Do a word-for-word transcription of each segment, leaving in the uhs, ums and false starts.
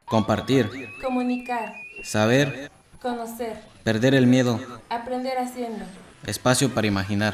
Compartir, Comunicar, saber, conocer, perder el miedo, aprender haciendo. espacio para imaginar.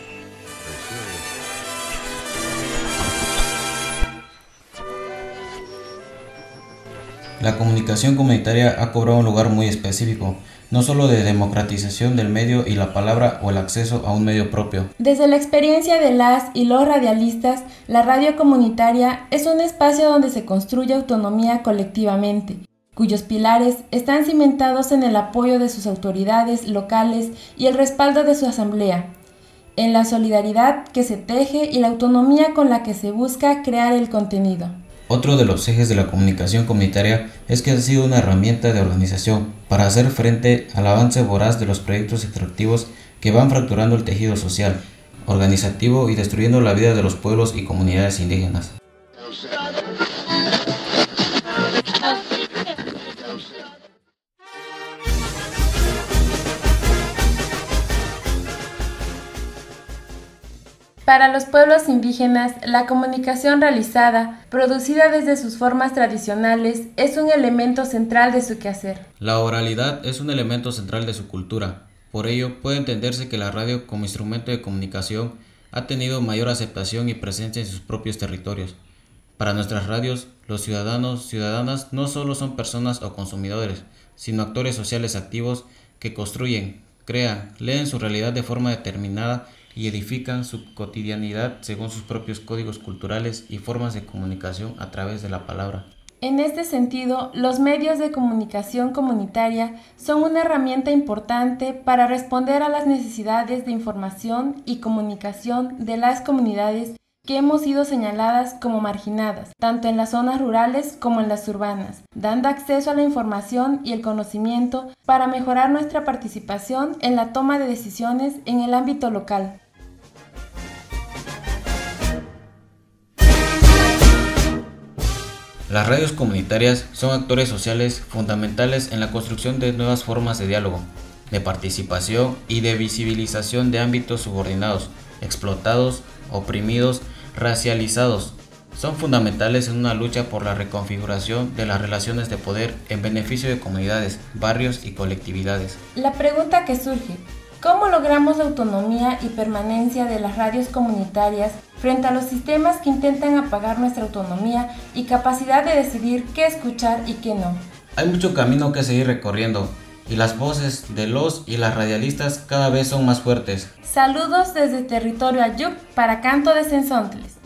La comunicación comunitaria ha cobrado un lugar muy específico, no solo de democratización del medio y la palabra o el acceso a un medio propio. Desde la experiencia de las y los radialistas, la radio comunitaria es un espacio donde se construye autonomía colectivamente, cuyos pilares están cimentados en el apoyo de sus autoridades locales y el respaldo de su asamblea, en la solidaridad que se teje y la autonomía con la que se busca crear el contenido. Otro de los ejes de la comunicación comunitaria es que ha sido una herramienta de organización para hacer frente al avance voraz de los proyectos extractivos que van fracturando el tejido social, organizativo y destruyendo la vida de los pueblos y comunidades indígenas. Para los pueblos indígenas, la comunicación realizada, producida desde sus formas tradicionales, es un elemento central de su quehacer. La oralidad es un elemento central de su cultura. Por ello, puede entenderse que la radio como instrumento de comunicación ha tenido mayor aceptación y presencia en sus propios territorios. Para nuestras radios, los ciudadanos, ciudadanas no solo son personas o consumidores, sino actores sociales activos que construyen, crean, leen su realidad de forma determinada y edifican su cotidianidad según sus propios códigos culturales y formas de comunicación a través de la palabra. En este sentido, los medios de comunicación comunitaria son una herramienta importante para responder a las necesidades de información y comunicación de las comunidades que hemos sido señaladas como marginadas, tanto en las zonas rurales como en las urbanas, dando acceso a la información y el conocimiento para mejorar nuestra participación en la toma de decisiones en el ámbito local. Las radios comunitarias son actores sociales fundamentales en la construcción de nuevas formas de diálogo, de participación y de visibilización de ámbitos subordinados, explotados, oprimidos, racializados. Son fundamentales en una lucha por la reconfiguración de las relaciones de poder en beneficio de comunidades, barrios y colectividades. La pregunta que surge: ¿cómo logramos la autonomía y permanencia de las radios comunitarias frente a los sistemas que intentan apagar nuestra autonomía y capacidad de decidir qué escuchar y qué no? Hay mucho camino que seguir recorriendo y las voces de los y las radialistas cada vez son más fuertes. Saludos desde territorio Ayuk para Canto de Sensontles.